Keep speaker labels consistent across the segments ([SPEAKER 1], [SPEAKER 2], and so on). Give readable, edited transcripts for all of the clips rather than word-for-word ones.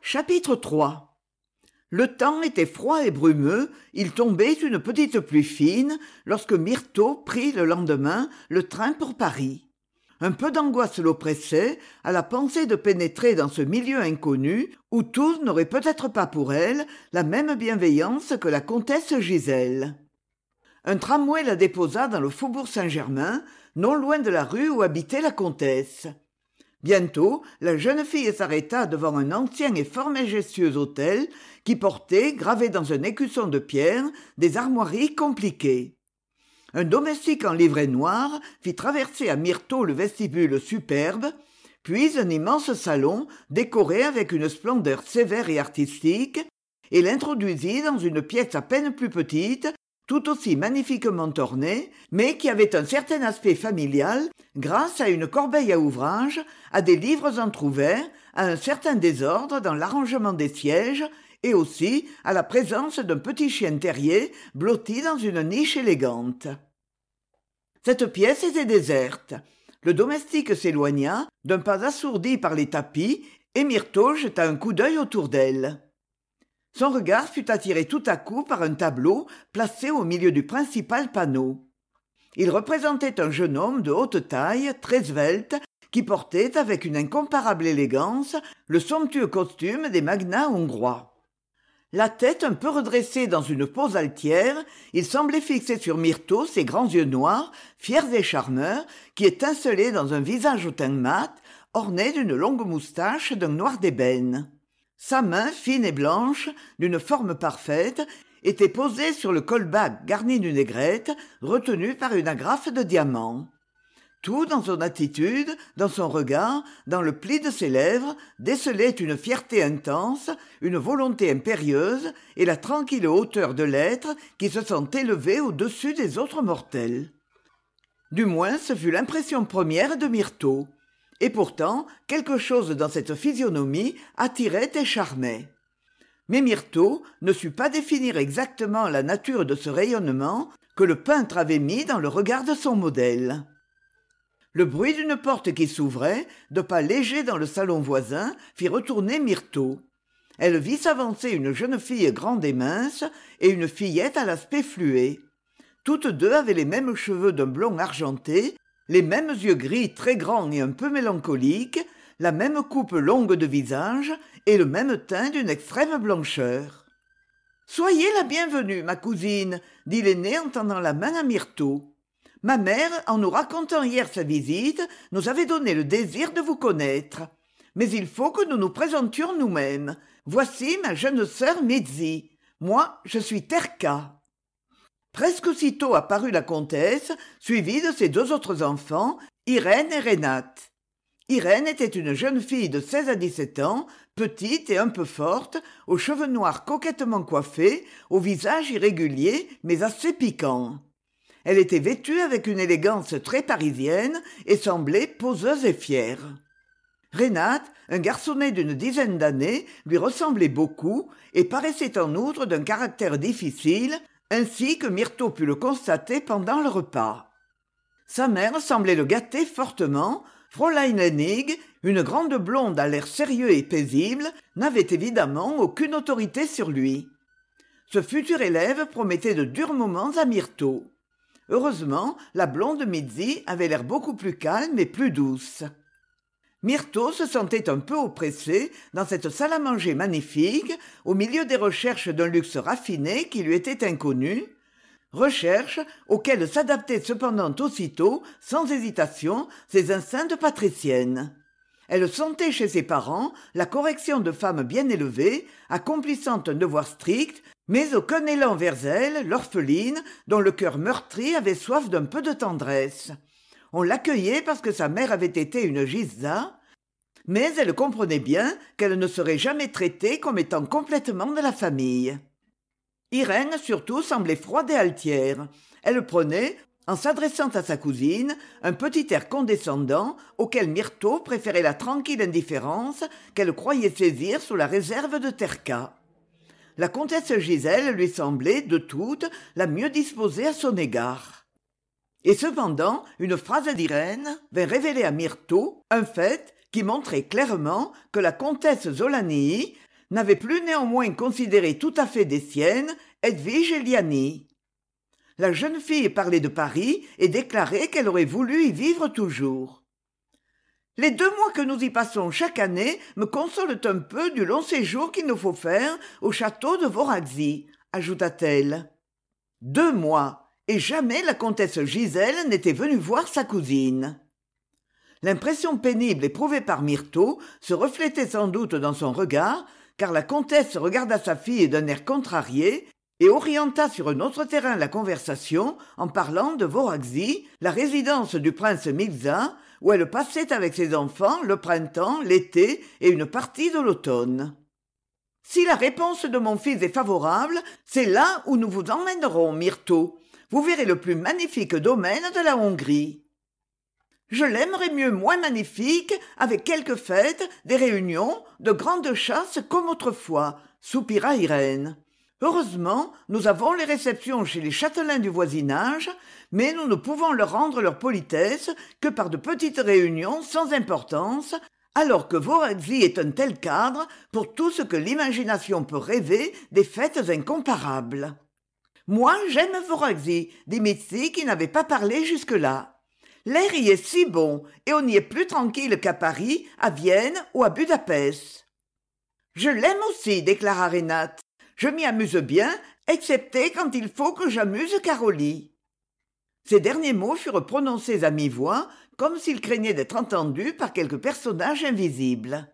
[SPEAKER 1] Chapitre 3. Le temps était froid et brumeux, il tombait une petite pluie fine lorsque Myrtho prit le lendemain le train pour Paris. Un peu d'angoisse l'oppressait à la pensée de pénétrer dans ce milieu inconnu où tous n'auraient peut-être pas pour elle la même bienveillance que la comtesse Gisèle. Un tramway la déposa dans le faubourg Saint-Germain, non loin de la rue où habitait la comtesse. Bientôt, la jeune fille s'arrêta devant un ancien et fort majestueux hôtel qui portait, gravés dans un écusson de pierre, des armoiries compliquées. Un domestique en livrée noire fit traverser à Myrtho le vestibule superbe, puis un immense salon décoré avec une splendeur sévère et artistique, et l'introduisit dans une pièce à peine plus petite, tout aussi magnifiquement ornée, mais qui avait un certain aspect familial grâce à une corbeille à ouvrage, à des livres entr'ouverts, à un certain désordre dans l'arrangement des sièges, et aussi à la présence d'un petit chien terrier blotti dans une niche élégante. Cette pièce était déserte. Le domestique s'éloigna, d'un pas assourdi par les tapis, et Myrtho jeta un coup d'œil autour d'elle. Son regard fut attiré tout à coup par un tableau placé au milieu du principal panneau. Il représentait un jeune homme de haute taille, très svelte, qui portait avec une incomparable élégance le somptueux costume des magnats hongrois. La tête un peu redressée dans une pose altière, il semblait fixer sur Myrtho ses grands yeux noirs, fiers et charmeurs, qui étincelaient dans un visage au teint mat, orné d'une longue moustache d'un noir d'ébène. Sa main fine et blanche, d'une forme parfaite, était posée sur le col-bas garni d'une aigrette, retenue par une agrafe de diamants. Tout dans son attitude, dans son regard, dans le pli de ses lèvres, décelait une fierté intense, une volonté impérieuse et la tranquille hauteur de l'être qui se sent élevé au-dessus des autres mortels. Du moins, ce fut l'impression première de Myrtho. Et pourtant, quelque chose dans cette physionomie attirait et charmait. Mais Myrtho ne sut pas définir exactement la nature de ce rayonnement que le peintre avait mis dans le regard de son modèle. Le bruit d'une porte qui s'ouvrait, de pas légers dans le salon voisin, fit retourner Myrtho. Elle vit s'avancer une jeune fille grande et mince et une fillette à l'aspect fluet. Toutes deux avaient les mêmes cheveux d'un blond argenté, les mêmes yeux gris très grands et un peu mélancoliques, la même coupe longue de visage et le même teint d'une extrême blancheur. « Soyez la bienvenue, ma cousine, dit l'aînée en tendant la main à Myrtho. Ma mère, en nous racontant hier sa visite, nous avait donné le désir de vous connaître. Mais il faut que nous nous présentions nous-mêmes. Voici ma jeune sœur Mitzi. Moi, je suis Terka. » Presque aussitôt apparut la comtesse, suivie de ses deux autres enfants, Irène et Renate. Irène était une jeune fille de 16 à 17 ans, petite et un peu forte, aux cheveux noirs coquettement coiffés, au visage irrégulier mais assez piquant. Elle était vêtue avec une élégance très parisienne et semblait poseuse et fière. Renate, un garçonnet d'une dizaine d'années, lui ressemblait beaucoup et paraissait en outre d'un caractère difficile, ainsi que Myrtho put le constater pendant le repas. Sa mère semblait le gâter fortement. Fräulein Hennig, une grande blonde à l'air sérieux et paisible, n'avait évidemment aucune autorité sur lui. Ce futur élève promettait de durs moments à Myrtho. Heureusement, la blonde Mitzi avait l'air beaucoup plus calme et plus douce. Myrtho se sentait un peu oppressée dans cette salle à manger magnifique, au milieu des recherches d'un luxe raffiné qui lui était inconnu, recherches auxquelles s'adaptaient cependant aussitôt, sans hésitation, ses instincts de patricienne. Elle sentait chez ses parents la correction de femmes bien élevées, accomplissant un devoir strict, mais aucun élan vers elle, l'orpheline, dont le cœur meurtri avait soif d'un peu de tendresse. On l'accueillait parce que sa mère avait été une Gizza, mais elle comprenait bien qu'elle ne serait jamais traitée comme étant complètement de la famille. Irène, surtout, semblait froide et altière. Elle prenait, en s'adressant à sa cousine, un petit air condescendant auquel Myrtho préférait la tranquille indifférence qu'elle croyait saisir sous la réserve de Terka. La comtesse Gisèle lui semblait, de toutes, la mieux disposée à son égard. Et cependant, une phrase d'Irène vint révéler à Myrtho un fait qui montrait clairement que la comtesse Zolanii, n'avait plus néanmoins considéré tout à fait des siennes Edwige Eliani. La jeune fille parlait de Paris et déclarait qu'elle aurait voulu y vivre toujours. Les 2 mois que nous y passons chaque année me consolent un peu du long séjour qu'il nous faut faire au château de Voraxy, ajouta-t-elle. 2 mois, et jamais la comtesse Gisèle n'était venue voir sa cousine. L'impression pénible éprouvée par Myrtho se reflétait sans doute dans son regard, car la comtesse regarda sa fille d'un air contrarié et orienta sur un autre terrain la conversation en parlant de Voraxy, la résidence du prince Mirza, où elle passait avec ses enfants le printemps, l'été et une partie de l'automne. « Si la réponse de mon fils est favorable, c'est là où nous vous emmènerons, Myrtho. Vous verrez le plus magnifique domaine de la Hongrie. » « Je l'aimerais mieux moins magnifique, avec quelques fêtes, des réunions, de grandes chasses comme autrefois, » soupira Irène. « Heureusement, nous avons les réceptions chez les châtelains du voisinage, mais nous ne pouvons leur rendre leur politesse que par de petites réunions sans importance, alors que Voraxy est un tel cadre pour tout ce que l'imagination peut rêver des fêtes incomparables. »« Moi, j'aime Voraxy, » dit Mitzi qui n'avait pas parlé jusque-là. L'air y est si bon, et on y est plus tranquille qu'à Paris, à Vienne ou à Budapest. Je l'aime aussi, déclara Renate. Je m'y amuse bien, excepté quand il faut que j'amuse Carolie. Ces derniers mots furent prononcés à mi-voix, comme s'ils craignaient d'être entendus par quelque personnage invisible.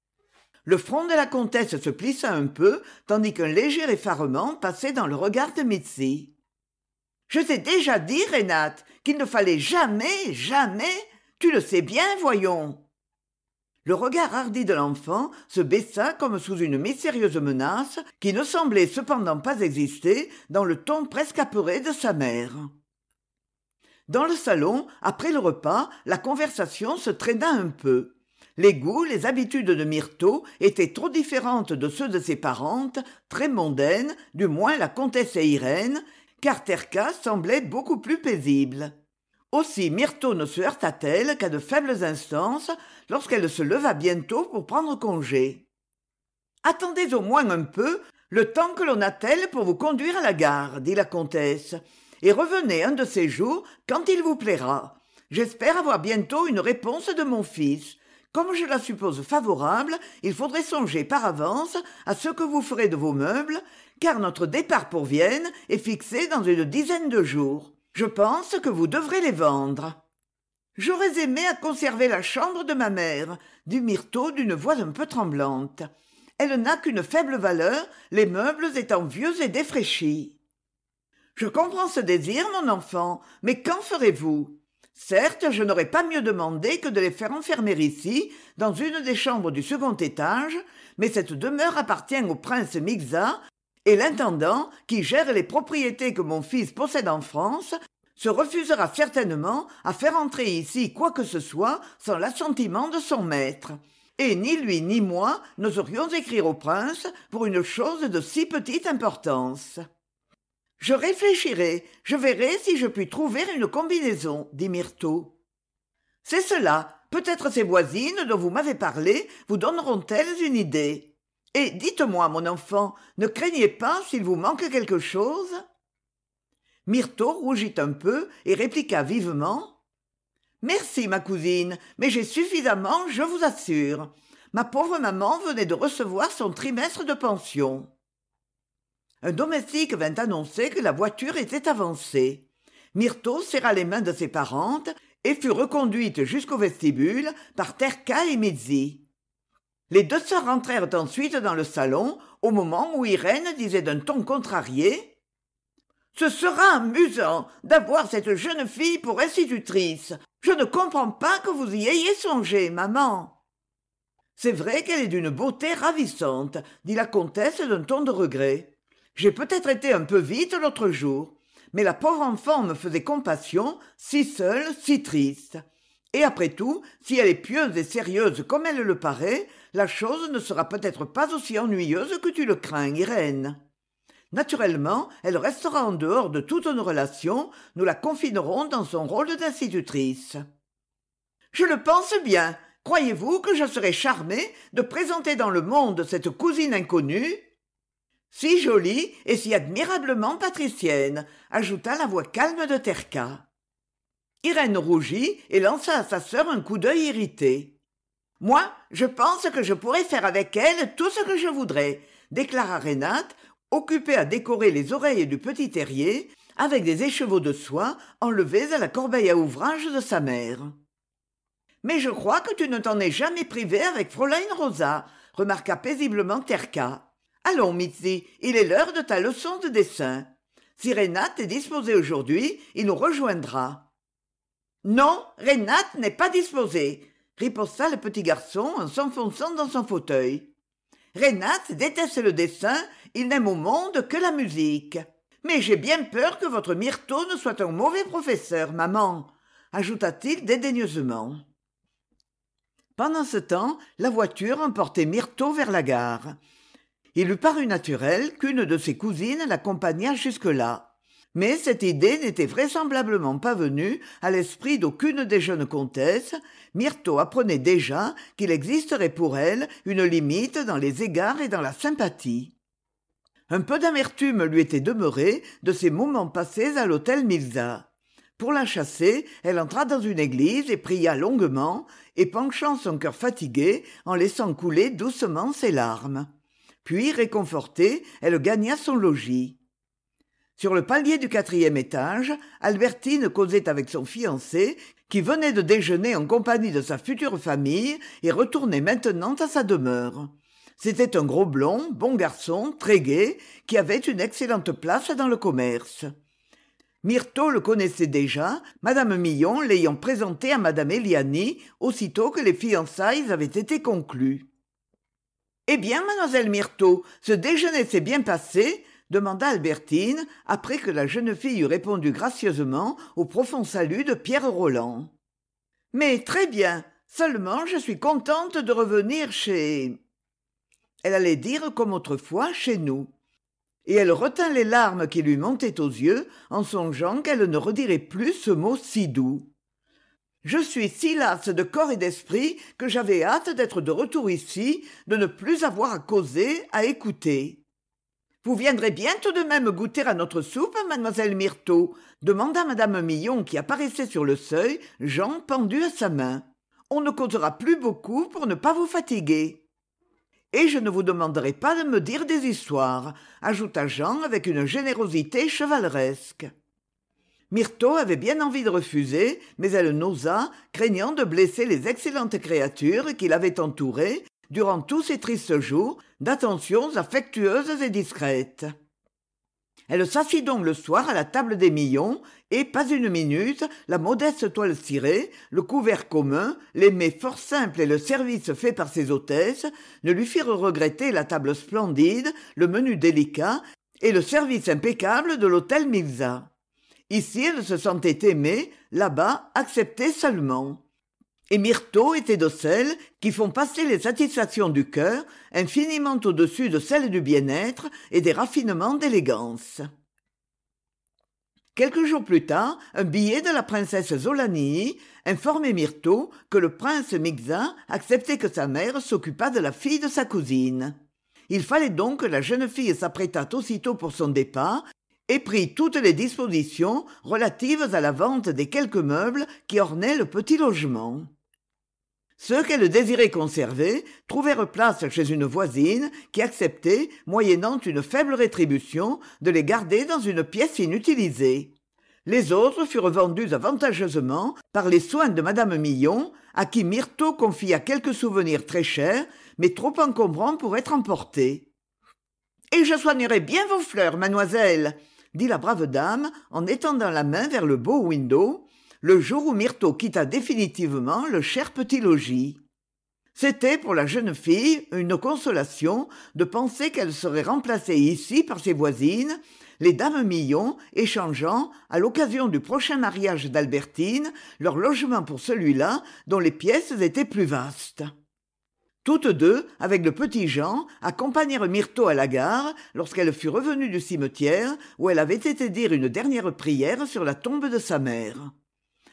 [SPEAKER 1] Le front de la comtesse se plissa un peu, tandis qu'un léger effarement passait dans le regard de Mitzi. « Je t'ai déjà dit, Renate, qu'il ne fallait jamais, tu le sais bien, voyons. » Le regard hardi de l'enfant se baissa comme sous une mystérieuse menace qui ne semblait cependant pas exister dans le ton presque apeuré de sa mère. Dans le salon, après le repas, la conversation se traîna un peu. Les goûts, les habitudes de Myrtho étaient trop différentes de ceux de ses parentes, très mondaines, du moins la comtesse et Irène, car Terka semblait beaucoup plus paisible. Aussi Myrtho ne se heurta-t-elle qu'à de faibles instances lorsqu'elle se leva bientôt pour prendre congé. « Attendez au moins un peu le temps que l'on attelle pour vous conduire à la gare, » dit la comtesse, « et revenez un de ces jours quand il vous plaira. J'espère avoir bientôt une réponse de mon fils. Comme je la suppose favorable, il faudrait songer par avance à ce que vous ferez de vos meubles, car notre départ pour Vienne est fixé dans une dizaine de jours. Je pense que vous devrez les vendre. »« J'aurais aimé à conserver la chambre de ma mère, » dit Myrtho d'une voix un peu tremblante. « Elle n'a qu'une faible valeur, les meubles étant vieux et défraîchis. »« Je comprends ce désir, mon enfant, mais qu'en ferez-vous ? Certes, je n'aurais pas mieux demandé que de les faire enfermer ici, dans une des chambres du second étage, mais cette demeure appartient au prince Mirza, et l'intendant, qui gère les propriétés que mon fils possède en France, se refusera certainement à faire entrer ici quoi que ce soit sans l'assentiment de son maître. Et ni lui ni moi n'oserions écrire au prince pour une chose de si petite importance. « Je réfléchirai, je verrai si je puis trouver une combinaison, » dit Myrtho. « C'est cela, peut-être ces voisines dont vous m'avez parlé vous donneront-elles une idée. Et dites-moi, mon enfant, ne craignez pas s'il vous manque quelque chose ?» Myrtho rougit un peu et répliqua vivement. « Merci, ma cousine, mais j'ai suffisamment, je vous assure. Ma pauvre maman venait de recevoir son trimestre de pension. » Un domestique vint annoncer que la voiture était avancée. Myrtho serra les mains de ses parentes et fut reconduite jusqu'au vestibule par Terka et Mitzi. Les 2 sœurs rentrèrent ensuite dans le salon au moment où Irène disait d'un ton contrarié « Ce sera amusant d'avoir cette jeune fille pour institutrice. Je ne comprends pas que vous y ayez songé, maman. » « C'est vrai qu'elle est d'une beauté ravissante, » dit la comtesse d'un ton de regret. « J'ai peut-être été un peu vite l'autre jour, mais la pauvre enfant me faisait compassion, si seule, si triste. Et après tout, si elle est pieuse et sérieuse comme elle le paraît, la chose ne sera peut-être pas aussi ennuyeuse que tu le crains, Irène. Naturellement, elle restera en dehors de toutes nos relations, nous la confinerons dans son rôle d'institutrice. »« Je le pense bien, croyez-vous que je serais charmée de présenter dans le monde cette cousine inconnue? Si jolie et si admirablement patricienne, ajouta la voix calme de Terka. Irène rougit et lança à sa sœur un coup d'œil irrité. Moi, je pense que je pourrais faire avec elle tout ce que je voudrais, déclara Renate, occupée à décorer les oreilles du petit terrier avec des écheveaux de soie enlevés à la corbeille à ouvrage de sa mère. Mais je crois que tu ne t'en es jamais privée avec Fräulein Rosa, remarqua paisiblement Terka. Allons, Mitzi, il est l'heure de ta leçon de dessin. Si Renate est disposée aujourd'hui, il nous rejoindra. Non, Renate n'est pas disposée, riposta le petit garçon en s'enfonçant dans son fauteuil. Renate déteste le dessin, il n'aime au monde que la musique. Mais j'ai bien peur que votre Myrtho ne soit un mauvais professeur, maman, ajouta-t-il dédaigneusement. Pendant ce temps, la voiture emportait Myrtho vers la gare. Il lui parut naturel qu'une de ses cousines l'accompagnât jusque-là. Mais cette idée n'était vraisemblablement pas venue à l'esprit d'aucune des jeunes comtesses. Myrtho apprenait déjà qu'il existerait pour elle une limite dans les égards et dans la sympathie. Un peu d'amertume lui était demeurée de ces moments passés à l'hôtel Milza. Pour la chasser, elle entra dans une église et pria longuement, épanchant son cœur fatigué en laissant couler doucement ses larmes. Puis, réconfortée, elle gagna son logis. Sur le palier du 4e étage, Albertine causait avec son fiancé, qui venait de déjeuner en compagnie de sa future famille et retournait maintenant à sa demeure. C'était un gros blond, bon garçon, très gai, qui avait une excellente place dans le commerce. Myrtho le connaissait déjà, Madame Millon l'ayant présenté à Madame Eliani aussitôt que les fiançailles avaient été conclues. « Eh bien, mademoiselle Myrtho, ce déjeuner s'est bien passé ?» demanda Albertine, après que la jeune fille eut répondu gracieusement au profond salut de Pierre Roland. « Mais très bien, seulement je suis contente de revenir chez... » Elle allait dire comme autrefois chez nous. Et elle retint les larmes qui lui montaient aux yeux en songeant qu'elle ne redirait plus ce mot si doux. Je suis si lasse de corps et d'esprit que j'avais hâte d'être de retour ici, de ne plus avoir à causer, à écouter. Vous viendrez bien tout de même goûter à notre soupe, mademoiselle Myrtho, demanda madame Millon qui apparaissait sur le seuil, Jean pendu à sa main. On ne causera plus beaucoup pour ne pas vous fatiguer. Et je ne vous demanderai pas de me dire des histoires, ajouta Jean avec une générosité chevaleresque. Myrtho avait bien envie de refuser, mais elle n'osa, craignant de blesser les excellentes créatures qui l'avaient entourée durant tous ces tristes jours d'attentions affectueuses et discrètes. Elle s'assit donc le soir à la table des Millons, et pas une minute, la modeste toile cirée, le couvert commun, les mets fort simples et le service fait par ses hôtesses ne lui firent regretter la table splendide, le menu délicat et le service impeccable de l'hôtel Milza. Ici, elle se sentait aimée, là-bas, acceptée seulement. Et Myrtho était de celles qui font passer les satisfactions du cœur infiniment au-dessus de celles du bien-être et des raffinements d'élégance. Quelques jours plus tard, un billet de la princesse Zolanii informait Myrtho que le prince Migza acceptait que sa mère s'occupât de la fille de sa cousine. Il fallait donc que la jeune fille s'apprêtât aussitôt pour son départ et prit toutes les dispositions relatives à la vente des quelques meubles qui ornaient le petit logement. Ceux qu'elle désirait conserver trouvèrent place chez une voisine qui acceptait, moyennant une faible rétribution, de les garder dans une pièce inutilisée. Les autres furent vendus avantageusement par les soins de madame Millon, à qui Myrtho confia quelques souvenirs très chers, mais trop encombrants pour être emportés. « Et je soignerai bien vos fleurs, mademoiselle !» dit la brave dame en étendant la main vers le beau window, le jour où Myrtho quitta définitivement le cher petit logis. C'était pour la jeune fille une consolation de penser qu'elle serait remplacée ici par ses voisines, les dames Millon échangeant, à l'occasion du prochain mariage d'Albertine, leur logement pour celui-là dont les pièces étaient plus vastes. Toutes deux, avec le petit Jean, accompagnèrent Myrtho à la gare lorsqu'elle fut revenue du cimetière où elle avait été dire une dernière prière sur la tombe de sa mère.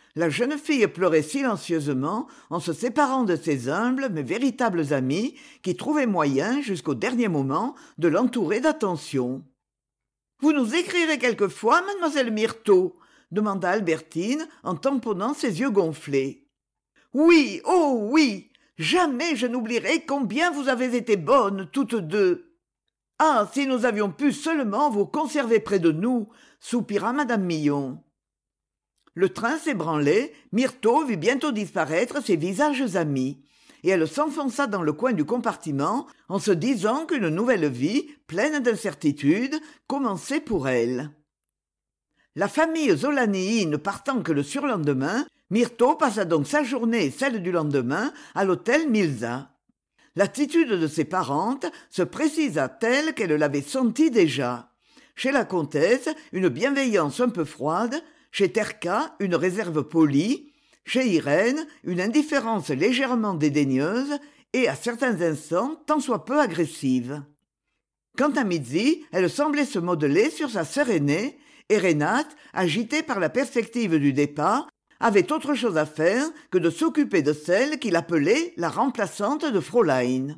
[SPEAKER 1] La jeune fille pleurait silencieusement en se séparant de ses humbles mais véritables amis qui trouvaient moyen, jusqu'au dernier moment, de l'entourer d'attention. « Vous nous écrirez quelquefois, mademoiselle Myrtho ?» demanda Albertine en tamponnant ses yeux gonflés. « Oui, oh oui. Jamais je n'oublierai combien vous avez été bonnes toutes deux. Ah, si nous avions pu seulement vous conserver près de nous, soupira madame Millon. » Le train s'ébranlait, Myrtho vit bientôt disparaître ses visages amis, et elle s'enfonça dans le coin du compartiment en se disant qu'une nouvelle vie, pleine d'incertitudes, commençait pour elle. La famille Zolanii ne partant que le surlendemain, Myrtho passa donc sa journée et celle du lendemain à l'hôtel Milza. L'attitude de ses parentes se précisa telle qu'elle l'avait sentie déjà. Chez la comtesse, une bienveillance un peu froide, chez Terka, une réserve polie, chez Irène, une indifférence légèrement dédaigneuse et, à certains instants, tant soit peu agressive. Quant à Mitzi, elle semblait se modeler sur sa sœur aînée, et Renate, agitée par la perspective du départ, avait autre chose à faire que de s'occuper de celle qu'il appelait la remplaçante de Fraulein.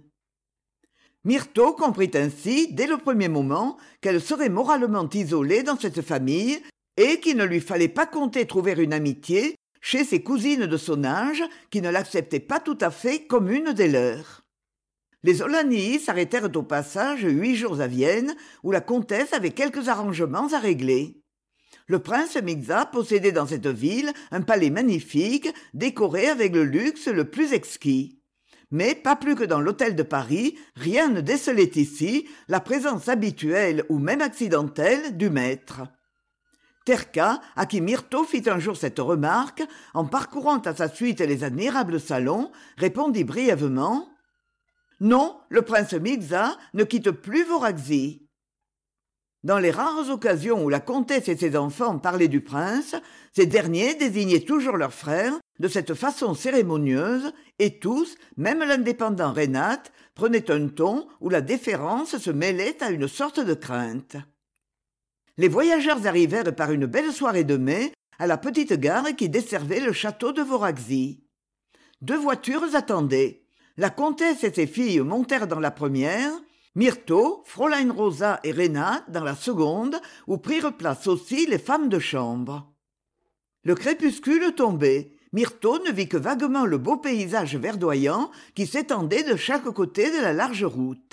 [SPEAKER 1] Myrtho comprit ainsi, dès le premier moment, qu'elle serait moralement isolée dans cette famille et qu'il ne lui fallait pas compter trouver une amitié chez ses cousines de son âge qui ne l'acceptaient pas tout à fait comme une des leurs. Les Zolanii s'arrêtèrent au passage 8 jours à Vienne, où la comtesse avait quelques arrangements à régler. Le prince Mixa possédait dans cette ville un palais magnifique, décoré avec le luxe le plus exquis. Mais pas plus que dans l'hôtel de Paris, rien ne décelait ici la présence habituelle ou même accidentelle du maître. Terka, à qui Myrtho fit un jour cette remarque, en parcourant à sa suite les admirables salons, répondit brièvement « Non, le prince Mixa ne quitte plus Voraxie. » Dans les rares occasions où la comtesse et ses enfants parlaient du prince, ces derniers désignaient toujours leur frère de cette façon cérémonieuse, et tous, même l'indépendant Renate, prenaient un ton où la déférence se mêlait à une sorte de crainte. Les voyageurs arrivèrent par une belle soirée de mai à la petite gare qui desservait le château de Voraxie. 2 voitures attendaient. La comtesse et ses filles montèrent dans la première, Myrtho, Fräulein Rosa et Renate dans la seconde, où prirent place aussi les femmes de chambre. Le crépuscule tombait. Myrtho ne vit que vaguement le beau paysage verdoyant qui s'étendait de chaque côté de la large route.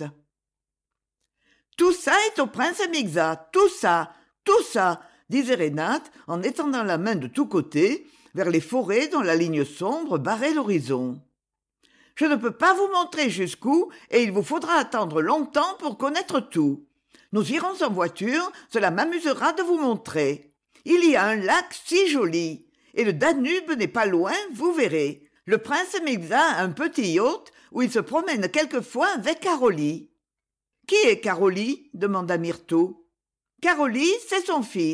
[SPEAKER 1] « Tout ça est au prince Mixa, tout ça, disait Renate en étendant la main de tous côtés vers les forêts dont la ligne sombre barrait l'horizon. « Je ne peux pas vous montrer jusqu'où et il vous faudra attendre longtemps pour connaître tout. Nous irons en voiture, cela m'amusera de vous montrer. Il y a un lac si joli. Et le Danube n'est pas loin, vous verrez. Le prince Mixa a un petit yacht où il se promène quelquefois avec Caroli. »« Qui est Caroli ?» demanda Myrtho. « Caroli, c'est son fils. »«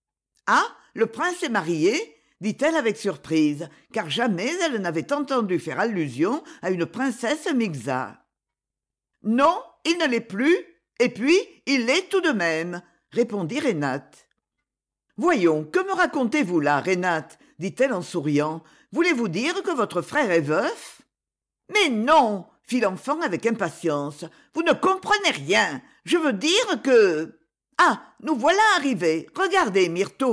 [SPEAKER 1] Ah, le prince est marié ?» dit-elle avec surprise, car jamais elle n'avait entendu faire allusion à une princesse Mixa. « Non, il ne l'est plus, et puis il l'est tout de même, » répondit Renate. « Voyons, que me racontez-vous là, Renate ?» dit-elle en souriant. « Voulez-vous dire que votre frère est veuf ?»« Mais non !» fit l'enfant avec impatience. « Vous ne comprenez rien. Je veux dire que... » « Ah, nous voilà arrivés. Regardez, Myrtho. »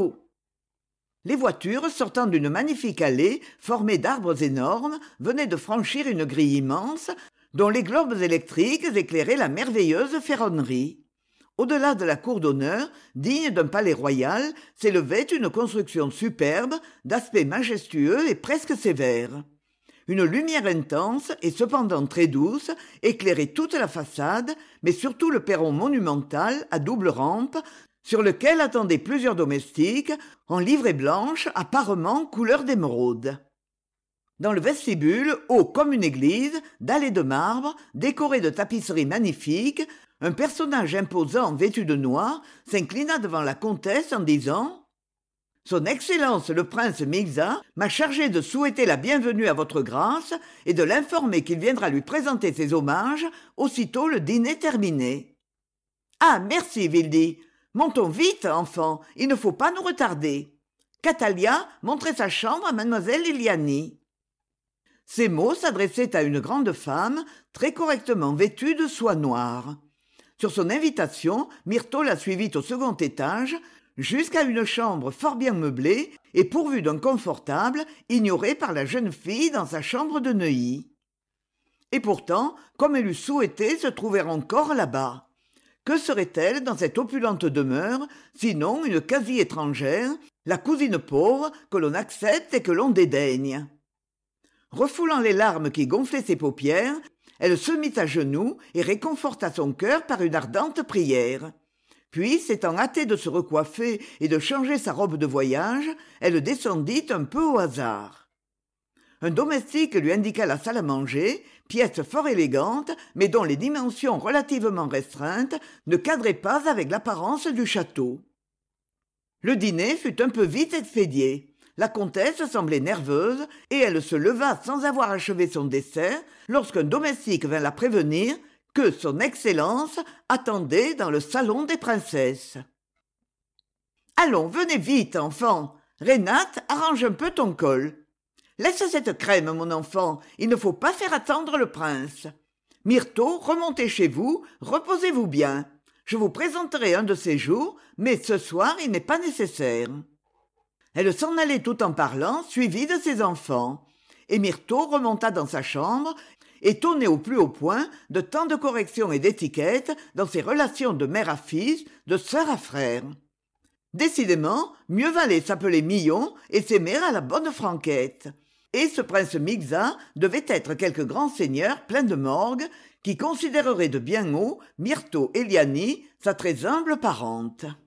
[SPEAKER 1] Les voitures, sortant d'une magnifique allée formée d'arbres énormes, venaient de franchir une grille immense, dont les globes électriques éclairaient la merveilleuse ferronnerie. Au-delà de la cour d'honneur, digne d'un palais royal, s'élevait une construction superbe, d'aspect majestueux et presque sévère. Une lumière intense et cependant très douce éclairait toute la façade, mais surtout le perron monumental à double rampe, sur lequel attendaient plusieurs domestiques, en livrée blanche apparemment couleur d'émeraude. Dans le vestibule, haut comme une église, dallé de marbre, décoré de tapisseries magnifiques, un personnage imposant vêtu de noir s'inclina devant la comtesse en disant « Son Excellence le prince Mixa m'a chargé de souhaiter la bienvenue à votre grâce et de l'informer qu'il viendra lui présenter ses hommages aussitôt le dîner terminé. »« Ah, merci, Vildi. Montons vite, enfant, il ne faut pas nous retarder. » Catalia montrait sa chambre à mademoiselle Éliani. Ces mots s'adressaient à une grande femme très correctement vêtue de soie noire. Sur son invitation, Myrtho la suivit au second étage, jusqu'à une chambre fort bien meublée et pourvue d'un confortable ignoré par la jeune fille dans sa chambre de Neuilly. Et pourtant, comme elle eût souhaité se trouver encore là-bas. Que serait-elle dans cette opulente demeure, sinon une quasi-étrangère, la cousine pauvre que l'on accepte et que l'on dédaigne? Refoulant les larmes qui gonflaient ses paupières, elle se mit à genoux et réconforta son cœur par une ardente prière. Puis, s'étant hâtée de se recoiffer et de changer sa robe de voyage, elle descendit un peu au hasard. Un domestique lui indiqua la salle à manger, pièce fort élégante, mais dont les dimensions relativement restreintes ne cadraient pas avec l'apparence du château. Le dîner fut un peu vite expédié. La comtesse semblait nerveuse, et elle se leva sans avoir achevé son dessert, lorsqu'un domestique vint la prévenir que son Excellence attendait dans le salon des princesses. « Allons, venez vite, enfant. Renate, arrange un peu ton col. Laisse cette crème, mon enfant, il ne faut pas faire attendre le prince. Myrtho, remontez chez vous, reposez-vous bien. Je vous présenterai un de ces jours, mais ce soir il n'est pas nécessaire. » Elle s'en allait tout en parlant, suivie de ses enfants. Et Myrtho remonta dans sa chambre, étonnée au plus haut point de tant de correction et d'étiquette dans ses relations de mère à fils, de sœur à frère. Décidément, mieux valait s'appeler Millon et s'aimer à la bonne franquette. Et ce prince Mixa devait être quelque grand seigneur plein de morgue qui considérerait de bien haut Myrtho Éliani, sa très humble parente.